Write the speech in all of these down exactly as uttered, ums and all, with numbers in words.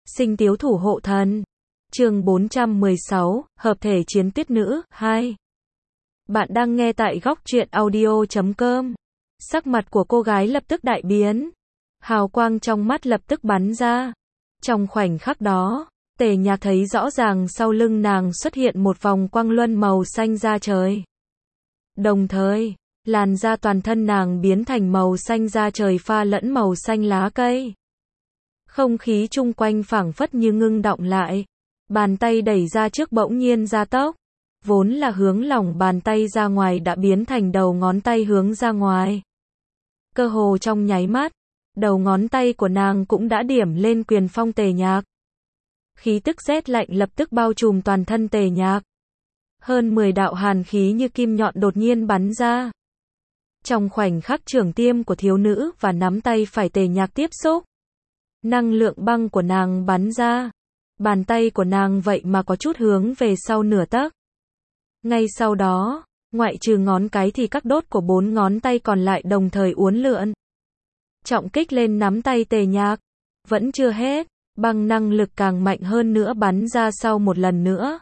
Sinh tiếu thủ hộ thần. Chương bốn trăm mười sáu, hợp thể chiến tuyết nữ, hai. Bạn đang nghe tại góc truyện audio chấm com. Sắc mặt của cô gái lập tức đại biến. Hào quang trong mắt lập tức bắn ra. Trong khoảnh khắc đó, Tề Nhạc thấy rõ ràng sau lưng nàng xuất hiện một vòng quang luân màu xanh da trời. Đồng thời, làn da toàn thân nàng biến thành màu xanh da trời pha lẫn màu xanh lá cây. Không khí chung quanh phảng phất như ngưng đọng lại. Bàn tay đẩy ra trước bỗng nhiên gia tốc. Vốn là hướng lòng bàn tay ra ngoài đã biến thành đầu ngón tay hướng ra ngoài. Cơ hồ trong nháy mắt, đầu ngón tay của nàng cũng đã điểm lên quyền phong Tề Nhạc. Khí tức rét lạnh lập tức bao trùm toàn thân Tề Nhạc. Hơn mười đạo hàn khí như kim nhọn đột nhiên bắn ra. Trong khoảnh khắc trường tiêm của thiếu nữ và nắm tay phải Tề Nhạc tiếp xúc, năng lượng băng của nàng bắn ra. Bàn tay của nàng vậy mà có chút hướng về sau nửa tấc. Ngay sau đó, ngoại trừ ngón cái thì các đốt của bốn ngón tay còn lại đồng thời uốn lượn. Trọng kích lên nắm tay Tề Nhạc. Vẫn chưa hết, băng năng lực càng mạnh hơn nữa bắn ra sau một lần nữa.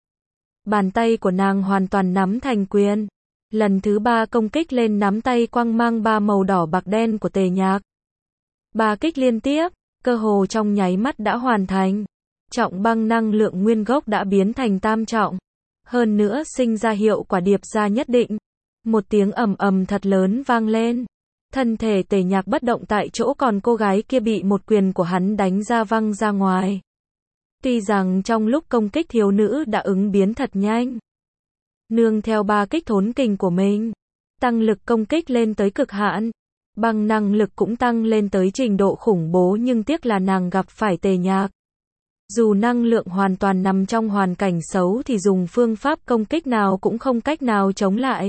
Bàn tay của nàng hoàn toàn nắm thành quyền. Lần thứ ba công kích lên nắm tay quang mang ba màu đỏ bạc đen của Tề Nhạc. Ba kích liên tiếp, cơ hồ trong nháy mắt đã hoàn thành. Trọng băng năng lượng nguyên gốc đã biến thành tam trọng. Hơn nữa sinh ra hiệu quả điệp ra nhất định. Một tiếng ầm ầm thật lớn vang lên. Thân thể Tề Nhạc bất động tại chỗ, còn cô gái kia bị một quyền của hắn đánh ra văng ra ngoài. Tuy rằng trong lúc công kích thiếu nữ đã ứng biến thật nhanh. Nương theo ba kích thốn kình của mình, tăng lực công kích lên tới cực hạn. Băng năng lực cũng tăng lên tới trình độ khủng bố, nhưng tiếc là nàng gặp phải Tề Nhạc. Dù năng lượng hoàn toàn nằm trong hoàn cảnh xấu thì dùng phương pháp công kích nào cũng không cách nào chống lại.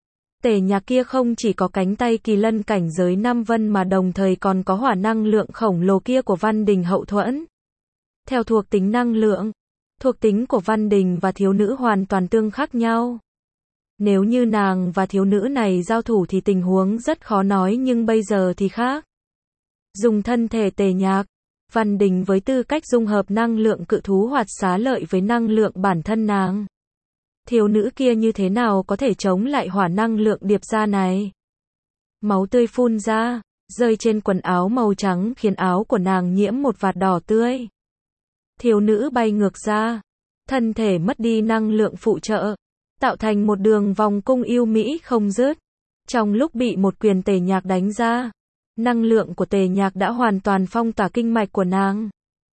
Tề Nhạc kia không chỉ có cánh tay kỳ lân cảnh giới năm vân mà đồng thời còn có hỏa năng lượng khổng lồ kia của Văn Đình hậu thuẫn. Theo thuộc tính năng lượng, thuộc tính của Văn Đình và thiếu nữ hoàn toàn tương khắc nhau. Nếu như nàng và thiếu nữ này giao thủ thì tình huống rất khó nói, nhưng bây giờ thì khác. Dùng thân thể Tề Nhạc, Văn Đình với tư cách dung hợp năng lượng cự thú hoạt xá lợi với năng lượng bản thân nàng. Thiếu nữ kia như thế nào có thể chống lại hỏa năng lượng điệp ra này? Máu tươi phun ra, rơi trên quần áo màu trắng khiến áo của nàng nhiễm một vạt đỏ tươi. Thiếu nữ bay ngược ra, thân thể mất đi năng lượng phụ trợ, tạo thành một đường vòng cung yêu mỹ không dứt. Trong lúc bị một quyền Tề Nhạc đánh ra, năng lượng của Tề Nhạc đã hoàn toàn phong tỏa kinh mạch của nàng.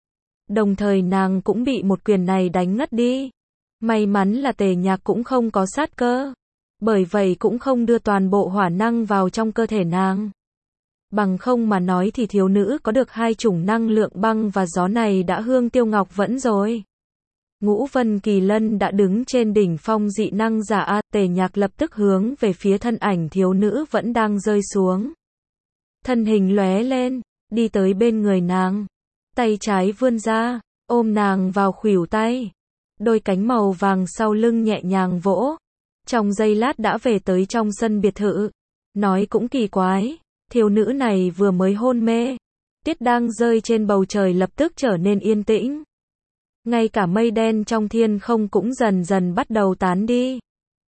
Đồng thời nàng cũng bị một quyền này đánh ngất đi. May mắn là Tề Nhạc cũng không có sát cơ, bởi vậy cũng không đưa toàn bộ hỏa năng vào trong cơ thể nàng. Bằng không mà nói thì thiếu nữ có được hai chủng năng lượng băng và gió này đã hương tiêu ngọc vẫn rồi. Ngũ Vân Kỳ Lân đã đứng trên đỉnh phong dị năng giả A. Tề Nhạc lập tức hướng về phía thân ảnh thiếu nữ vẫn đang rơi xuống. Thân hình lóe lên, đi tới bên người nàng. Tay trái vươn ra, ôm nàng vào khuỷu tay. Đôi cánh màu vàng sau lưng nhẹ nhàng vỗ. Trong giây lát đã về tới trong sân biệt thự. Nói cũng kỳ quái, thiếu nữ này vừa mới hôn mê. Tuyết đang rơi trên bầu trời lập tức trở nên yên tĩnh. Ngay cả mây đen trong thiên không cũng dần dần bắt đầu tán đi.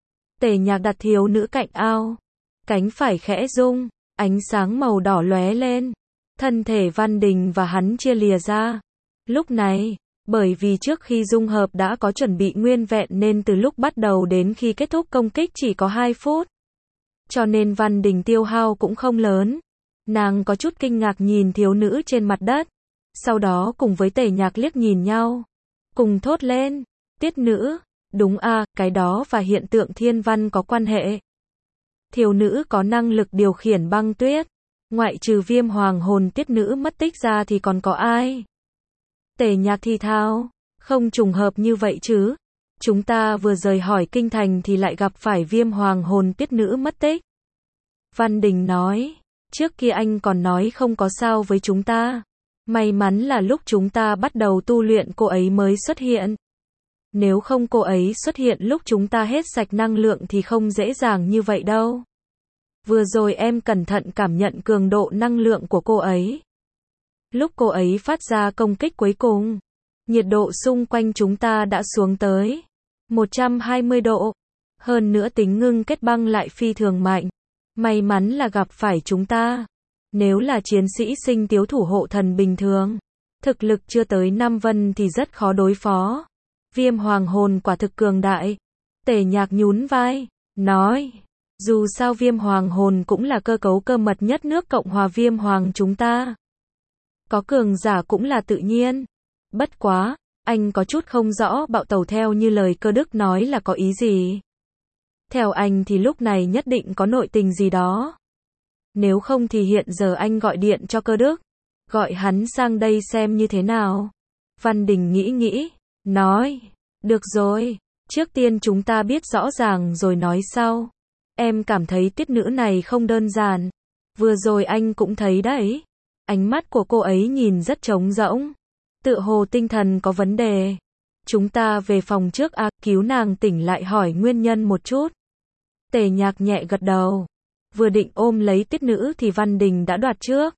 Tề Nhạc đặt thiếu nữ cạnh ao. Cánh phải khẽ rung, ánh sáng màu đỏ lóe lên. Thân thể Văn Đình và hắn chia lìa ra. Lúc này, bởi vì trước khi dung hợp đã có chuẩn bị nguyên vẹn nên từ lúc bắt đầu đến khi kết thúc công kích chỉ có hai phút. Cho nên Văn Đình tiêu hao cũng không lớn. Nàng có chút kinh ngạc nhìn thiếu nữ trên mặt đất. Sau đó cùng với Tề Nhạc liếc nhìn nhau. Cùng thốt lên, Tiết nữ, đúng a, à, cái đó và hiện tượng thiên văn có quan hệ. Thiếu nữ có năng lực điều khiển băng tuyết. Ngoại trừ Viêm Hoàng hồn Tiết nữ mất tích ra thì còn có ai? Tề Nhạc thì thào, không trùng hợp như vậy chứ. Chúng ta vừa rời khỏi kinh thành thì lại gặp phải Viêm Hoàng hồn Tiết nữ mất tích. Văn Đình nói, trước kia anh còn nói không có sao với chúng ta. May mắn là lúc chúng ta bắt đầu tu luyện cô ấy mới xuất hiện. Nếu không cô ấy xuất hiện lúc chúng ta hết sạch năng lượng thì không dễ dàng như vậy đâu. Vừa rồi em cẩn thận cảm nhận cường độ năng lượng của cô ấy. Lúc cô ấy phát ra công kích cuối cùng, nhiệt độ xung quanh chúng ta đã xuống tới một trăm hai mươi độ. Hơn nữa tính ngưng kết băng lại phi thường mạnh. May mắn là gặp phải chúng ta. Nếu là chiến sĩ sinh tiếu thủ hộ thần bình thường, thực lực chưa tới năm vân thì rất khó đối phó. Viêm hoàng hồn quả thực cường đại. Tề Nhạc nhún vai, nói, dù sao viêm hoàng hồn cũng là cơ cấu cơ mật nhất nước Cộng hòa viêm hoàng chúng ta. Có cường giả cũng là tự nhiên. Bất quá, anh có chút không rõ bạo tẩu theo như lời Cơ Đức nói là có ý gì. Theo anh thì lúc này nhất định có nội tình gì đó. Nếu không thì hiện giờ anh gọi điện cho Cơ Đức, gọi hắn sang đây xem như thế nào. Văn Đình nghĩ nghĩ, nói, được rồi, trước tiên chúng ta biết rõ ràng rồi nói sau. Em cảm thấy tiết nữ này không đơn giản. Vừa rồi anh cũng thấy đấy. Ánh mắt của cô ấy nhìn rất trống rỗng. Tựa hồ tinh thần có vấn đề. Chúng ta về phòng trước à, cứu nàng tỉnh lại hỏi nguyên nhân một chút. Tề Nhạc nhẹ gật đầu. Vừa định ôm lấy tiết nữ thì Văn Đình đã đoạt trước.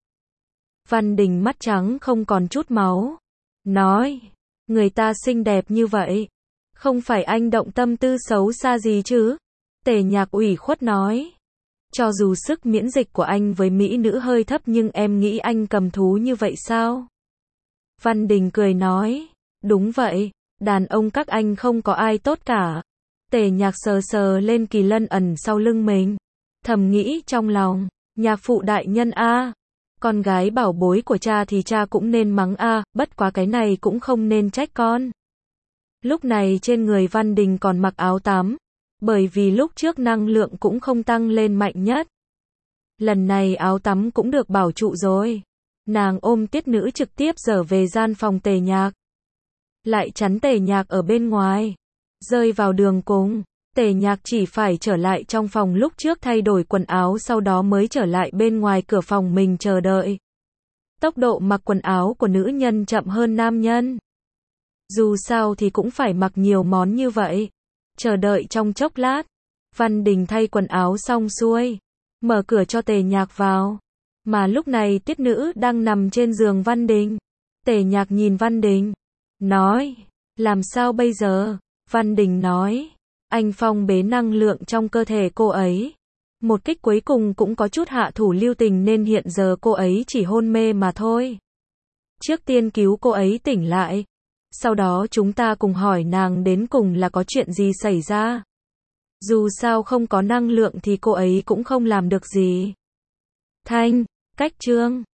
Văn Đình mắt trắng không còn chút máu. Nói, người ta xinh đẹp như vậy. Không phải anh động tâm tư xấu xa gì chứ? Tề Nhạc ủy khuất nói. Cho dù sức miễn dịch của anh với mỹ nữ hơi thấp nhưng em nghĩ anh cầm thú như vậy sao? Văn Đình cười nói. Đúng vậy, đàn ông các anh không có ai tốt cả. Tề Nhạc sờ sờ lên kỳ lân ẩn sau lưng mình. Thầm nghĩ trong lòng, Nhạc phụ đại nhân a, con gái bảo bối của cha thì cha cũng nên mắng a, bất quá cái này cũng không nên trách con. Lúc này trên người Văn Đình còn mặc áo tắm, bởi vì lúc trước năng lượng cũng không tăng lên mạnh nhất. Lần này áo tắm cũng được bảo trụ rồi. Nàng ôm tiết nữ trực tiếp trở về gian phòng Tề Nhạc. Lại chắn Tề Nhạc ở bên ngoài. Rơi vào đường cùng, Tề Nhạc chỉ phải trở lại trong phòng lúc trước thay đổi quần áo sau đó mới trở lại bên ngoài cửa phòng mình chờ đợi. Tốc độ mặc quần áo của nữ nhân chậm hơn nam nhân. Dù sao thì cũng phải mặc nhiều món như vậy. Chờ đợi trong chốc lát, Văn Đình thay quần áo xong xuôi, mở cửa cho Tề Nhạc vào. Mà lúc này tiết nữ đang nằm trên giường Văn Đình. Tề Nhạc nhìn Văn Đình, nói, làm sao bây giờ? Văn Đình nói, anh phong bế năng lượng trong cơ thể cô ấy. Một kích cuối cùng cũng có chút hạ thủ lưu tình nên hiện giờ cô ấy chỉ hôn mê mà thôi. Trước tiên cứu cô ấy tỉnh lại. Sau đó chúng ta cùng hỏi nàng đến cùng là có chuyện gì xảy ra. Dù sao không có năng lượng thì cô ấy cũng không làm được gì. Thanh, cách chương